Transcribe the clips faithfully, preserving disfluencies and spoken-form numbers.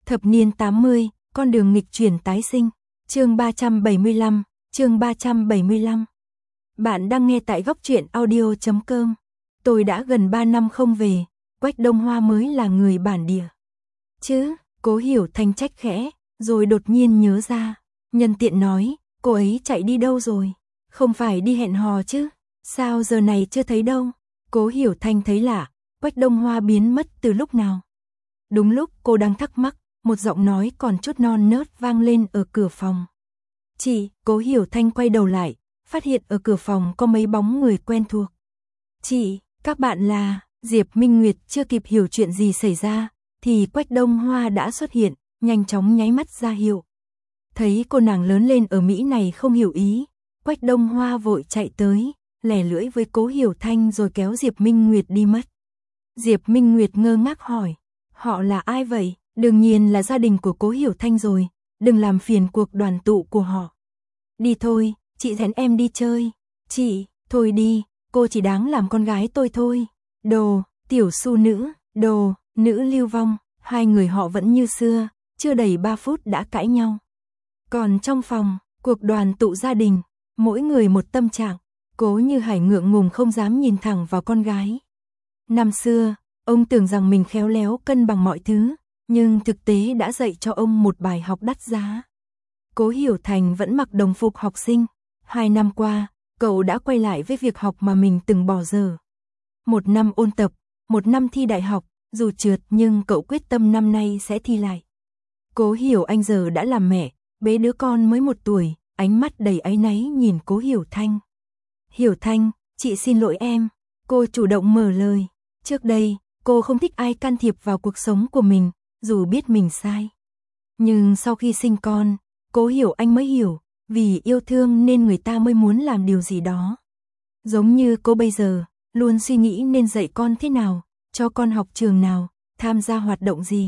Thập niên tám mươi, con đường nghịch chuyển tái sinh. Chương ba trăm bảy mươi lăm, chương ba trăm bảy mươi lăm. Bạn đang nghe tại góc truyện audio chấm com. Tôi đã gần ba năm không về, Quách Đông Hoa mới là người bản địa. Chứ, Cố Hiểu Thanh trách khẽ, rồi đột nhiên nhớ ra, nhân tiện nói, cô ấy chạy đi đâu rồi? Không phải đi hẹn hò chứ? Sao giờ này chưa thấy đâu? Cố Hiểu Thanh thấy lạ, Quách Đông Hoa biến mất từ lúc nào? Đúng lúc cô đang thắc mắc, một giọng nói còn chút non nớt vang lên ở cửa phòng. Chị, Cố Hiểu Thanh quay đầu lại, phát hiện ở cửa phòng có mấy bóng người quen thuộc. Chị, các bạn là... Diệp Minh Nguyệt chưa kịp hiểu chuyện gì xảy ra, thì Quách Đông Hoa đã xuất hiện, nhanh chóng nháy mắt ra hiệu. Thấy cô nàng lớn lên ở Mỹ này không hiểu ý, Quách Đông Hoa vội chạy tới, lẻ lưỡi với Cố Hiểu Thanh rồi kéo Diệp Minh Nguyệt đi mất. Diệp Minh Nguyệt ngơ ngác hỏi, họ là ai vậy? Đương nhiên là gia đình của Cố Hiểu Thanh rồi, đừng làm phiền cuộc đoàn tụ của họ. Đi thôi, chị dẫn em đi chơi. Chị, thôi đi, cô chỉ đáng làm con gái tôi thôi. Đồ, tiểu su nữ, đồ, nữ lưu vong, hai người họ vẫn như xưa, chưa đầy ba phút đã cãi nhau. Còn trong phòng, cuộc đoàn tụ gia đình, mỗi người một tâm trạng, Cố Như Hải ngượng ngùng không dám nhìn thẳng vào con gái. Năm xưa, ông tưởng rằng mình khéo léo cân bằng mọi thứ, nhưng thực tế đã dạy cho ông một bài học đắt giá. Cố Hiểu Thành vẫn mặc đồng phục học sinh, hai năm qua, cậu đã quay lại với việc học mà mình từng bỏ dở. Một năm ôn tập, một năm thi đại học, dù trượt nhưng cậu quyết tâm năm nay sẽ thi lại. Cố Hiểu Anh giờ đã làm mẹ, bế đứa con mới một tuổi, ánh mắt đầy áy náy nhìn Cố Hiểu Thanh. Hiểu Thanh, chị xin lỗi em. Cô chủ động mở lời. Trước đây, cô không thích ai can thiệp vào cuộc sống của mình, dù biết mình sai. Nhưng sau khi sinh con, Cố Hiểu Anh mới hiểu, vì yêu thương nên người ta mới muốn làm điều gì đó. Giống như cô bây giờ, luôn suy nghĩ nên dạy con thế nào, cho con học trường nào, tham gia hoạt động gì.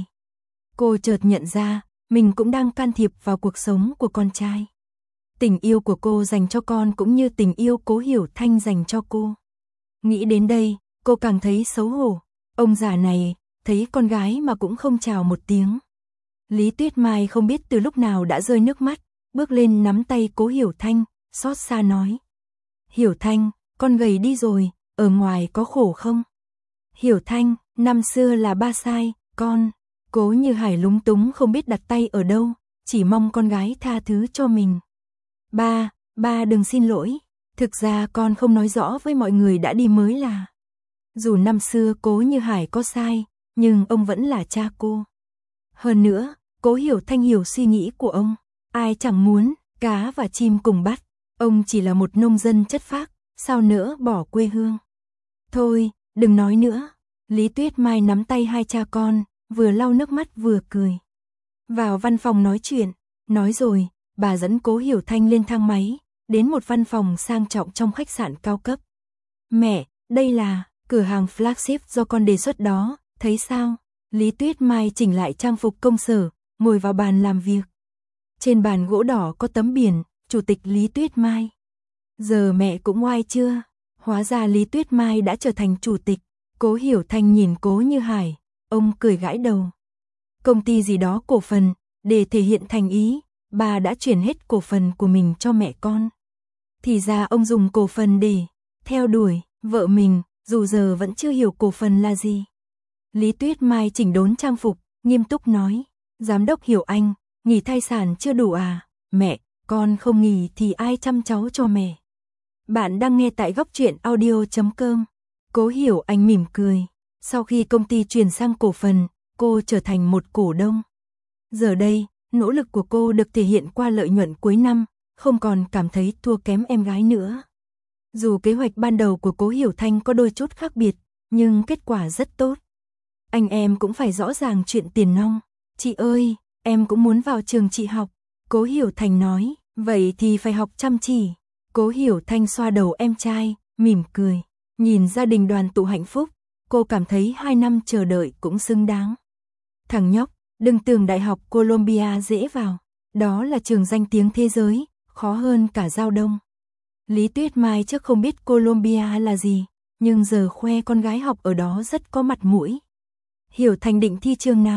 Cô chợt nhận ra, mình cũng đang can thiệp vào cuộc sống của con trai. Tình yêu của cô dành cho con cũng như tình yêu Cố Hiểu Thanh dành cho cô. Nghĩ đến đây, cô càng thấy xấu hổ. Ông già này, thấy con gái mà cũng không chào một tiếng. Lý Tuyết Mai không biết từ lúc nào đã rơi nước mắt, bước lên nắm tay Cố Hiểu Thanh, xót xa nói. Hiểu Thanh, con gầy đi rồi, ở ngoài có khổ không? Hiểu Thanh, năm xưa là ba sai, con. Cố Như Hải lúng túng không biết đặt tay ở đâu, chỉ mong con gái tha thứ cho mình. Ba, ba đừng xin lỗi, thực ra con không nói rõ với mọi người đã đi mới là. Dù năm xưa Cố Như Hải có sai, nhưng ông vẫn là cha cô. Hơn nữa, Cố Hiểu Thanh hiểu suy nghĩ của ông, ai chẳng muốn, cá và chim cùng bắt, ông chỉ là một nông dân chất phác, sao nỡ bỏ quê hương. Thôi, đừng nói nữa. Lý Tuyết Mai nắm tay hai cha con, vừa lau nước mắt vừa cười. Vào văn phòng nói chuyện, nói rồi, bà dẫn Cố Hiểu Thanh lên thang máy, đến một văn phòng sang trọng trong khách sạn cao cấp. Mẹ, đây là cửa hàng flagship do con đề xuất đó, thấy sao? Lý Tuyết Mai chỉnh lại trang phục công sở, ngồi vào bàn làm việc. Trên bàn gỗ đỏ có tấm biển, Chủ tịch Lý Tuyết Mai. Giờ mẹ cũng oai chưa? Hóa ra Lý Tuyết Mai đã trở thành chủ tịch. Cố Hiểu Thanh nhìn Cố Như Hải, ông cười gãi đầu. Công ty gì đó cổ phần, để thể hiện thành ý, bà đã chuyển hết cổ phần của mình cho mẹ con. Thì ra ông dùng cổ phần để theo đuổi vợ mình, dù giờ vẫn chưa hiểu cổ phần là gì. Lý Tuyết Mai chỉnh đốn trang phục, nghiêm túc nói, Giám đốc Hiểu Anh, nghỉ thai sản chưa đủ à? Mẹ, con không nghỉ thì ai chăm cháu cho mẹ? Bạn đang nghe tại góc truyện audio chấm com. Cố Hiểu Anh mỉm cười. Sau khi công ty chuyển sang cổ phần, cô trở thành một cổ đông. Giờ đây, nỗ lực của cô được thể hiện qua lợi nhuận cuối năm, không còn cảm thấy thua kém em gái nữa. Dù kế hoạch ban đầu của Cố Hiểu Thanh có đôi chút khác biệt, nhưng kết quả rất tốt. Anh em cũng phải rõ ràng chuyện tiền nong. Chị ơi, em cũng muốn vào trường chị học. Cố Hiểu Thanh nói, vậy thì phải học chăm chỉ. Cố Hiểu Thanh xoa đầu em trai, mỉm cười. Nhìn gia đình đoàn tụ hạnh phúc, cô cảm thấy hai năm chờ đợi cũng xứng đáng. Thằng nhóc, đừng tưởng Đại học Columbia dễ vào. Đó là trường danh tiếng thế giới, khó hơn cả Giao Đông. Lý Tuyết Mai trước không biết Columbia là gì, nhưng giờ khoe con gái học ở đó rất có mặt mũi. Hiểu Thành định thi trường nào?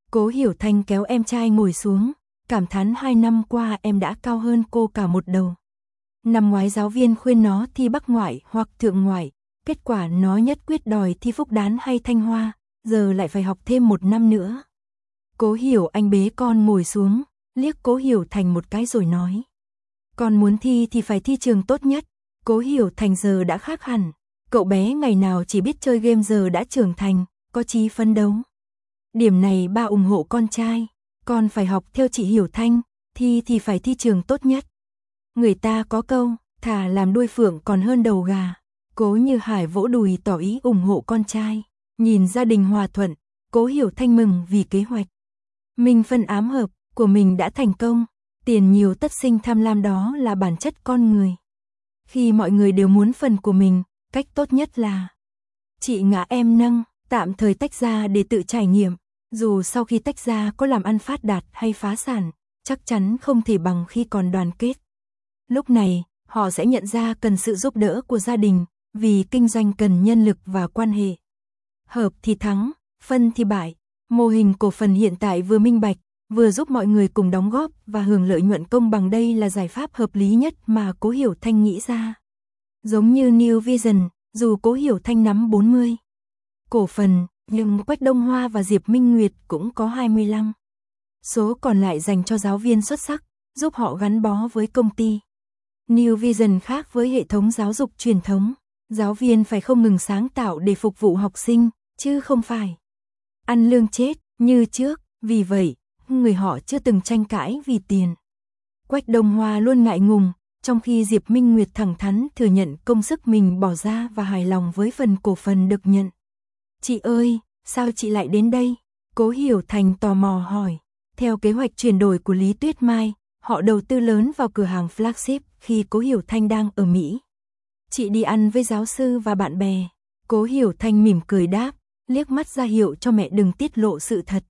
Cố Hiểu Thanh kéo em trai ngồi xuống, cảm thán hai năm qua em đã cao hơn cô cả một đầu. Năm ngoái giáo viên khuyên nó thi Bắc ngoại hoặc Thượng ngoại, kết quả nó nhất quyết đòi thi Phúc Đán hay Thanh Hoa, giờ lại phải học thêm một năm nữa. Cố Hiểu Anh bế con ngồi xuống, liếc Cố Hiểu Thành một cái rồi nói. Con muốn thi thì phải thi trường tốt nhất. Cố Hiểu Thành giờ đã khác hẳn. Cậu bé ngày nào chỉ biết chơi game giờ đã trưởng thành, có chí phấn đấu. Điểm này ba ủng hộ con trai. Con phải học theo chị Hiểu Thanh, thi thì phải thi trường tốt nhất. Người ta có câu, thà làm đuôi phượng còn hơn đầu gà. Cố Như Hải vỗ đùi tỏ ý ủng hộ con trai. Nhìn gia đình hòa thuận, Cố Hiểu Thanh mừng vì kế hoạch minh phân ám hợp của mình đã thành công. Tiền nhiều tất sinh tham lam, đó là bản chất con người. Khi mọi người đều muốn phần của mình, cách tốt nhất là chị ngã em nâng, tạm thời tách ra để tự trải nghiệm. Dù sau khi tách ra có làm ăn phát đạt hay phá sản, chắc chắn không thể bằng khi còn đoàn kết. Lúc này, họ sẽ nhận ra cần sự giúp đỡ của gia đình, vì kinh doanh cần nhân lực và quan hệ. Hợp thì thắng, phân thì bại. Mô hình cổ phần hiện tại vừa minh bạch, vừa giúp mọi người cùng đóng góp và hưởng lợi nhuận công bằng, đây là giải pháp hợp lý nhất mà Cố Hiểu Thanh nghĩ ra. Giống như New Vision, dù Cố Hiểu Thanh nắm bốn mươi cổ phần, nhưng Quách Đông Hoa và Diệp Minh Nguyệt cũng có hai mươi lăm. Số còn lại dành cho giáo viên xuất sắc, giúp họ gắn bó với công ty. New Vision khác với hệ thống giáo dục truyền thống, giáo viên phải không ngừng sáng tạo để phục vụ học sinh, chứ không phải ăn lương chết như trước. Vì vậy, người họ chưa từng tranh cãi vì tiền. Quách Đông Hoa luôn ngại ngùng, trong khi Diệp Minh Nguyệt thẳng thắn thừa nhận công sức mình bỏ ra và hài lòng với phần cổ phần được nhận. Chị ơi, sao chị lại đến đây? Cố Hiểu Thành tò mò hỏi. Theo kế hoạch chuyển đổi của Lý Tuyết Mai, họ đầu tư lớn vào cửa hàng flagship khi Cố Hiểu Thanh đang ở Mỹ. Chị đi ăn với giáo sư và bạn bè. Cố Hiểu Thanh mỉm cười đáp, liếc mắt ra hiệu cho mẹ đừng tiết lộ sự thật.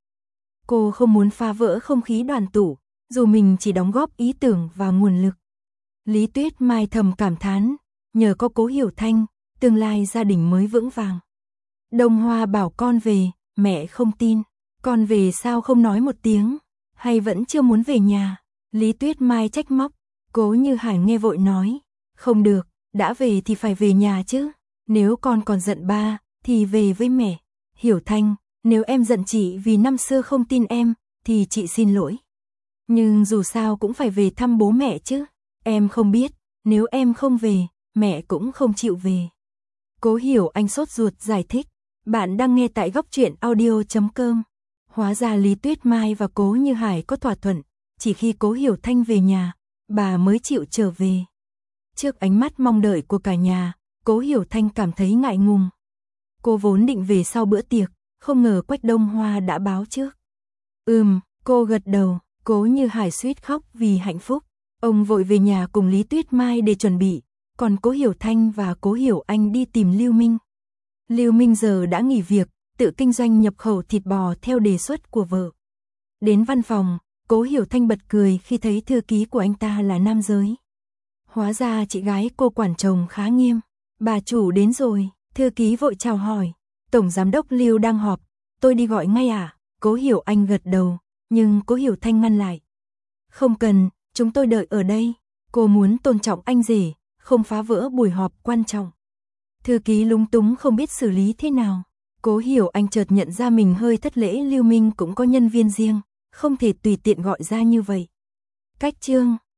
Cô không muốn phá vỡ không khí đoàn tụ, dù mình chỉ đóng góp ý tưởng và nguồn lực. Lý Tuyết Mai thầm cảm thán, nhờ có Cố Hiểu Thanh, tương lai gia đình mới vững vàng. Đông Hoa bảo con về, mẹ không tin. Con về sao không nói một tiếng, hay vẫn chưa muốn về nhà? Lý Tuyết Mai trách móc. Cố Như Hải nghe vội nói, không được, đã về thì phải về nhà chứ. Nếu con còn giận ba, thì về với mẹ. Hiểu Thanh, nếu em giận chị vì năm xưa không tin em, thì chị xin lỗi. Nhưng dù sao cũng phải về thăm bố mẹ chứ. Em không biết, nếu em không về, mẹ cũng không chịu về. Cố Hiểu Anh sốt ruột giải thích. Bạn đang nghe tại góc truyện audio chấm com. Hóa ra Lý Tuyết Mai và Cố Như Hải có thỏa thuận, chỉ khi Cố Hiểu Thanh về nhà, bà mới chịu trở về. Trước ánh mắt mong đợi của cả nhà, Cố Hiểu Thanh cảm thấy ngại ngùng. Cô vốn định về sau bữa tiệc, không ngờ Quách Đông Hoa đã báo trước. Ừm, cô gật đầu. Cố Như Hải suýt khóc vì hạnh phúc. Ông vội về nhà cùng Lý Tuyết Mai để chuẩn bị, còn Cố Hiểu Thanh và Cố Hiểu Anh đi tìm Lưu Minh. Lưu Minh giờ đã nghỉ việc, tự kinh doanh nhập khẩu thịt bò theo đề xuất của vợ. Đến văn phòng, Cố Hiểu Thanh bật cười khi thấy thư ký của anh ta là nam giới. Hóa ra chị gái cô quản chồng khá nghiêm. Bà chủ đến rồi, thư ký vội chào hỏi. Tổng giám đốc Lưu đang họp, tôi đi gọi ngay à? Cố Hiểu Anh gật đầu, nhưng Cố Hiểu Thanh ngăn lại. Không cần, chúng tôi đợi ở đây. Cô muốn tôn trọng anh rể, không phá vỡ buổi họp quan trọng. Thư ký lúng túng không biết xử lý thế nào. Cố Hiểu Anh chợt nhận ra mình hơi thất lễ, Lưu Minh cũng có nhân viên riêng, không thể tùy tiện gọi ra như vậy. Cách chương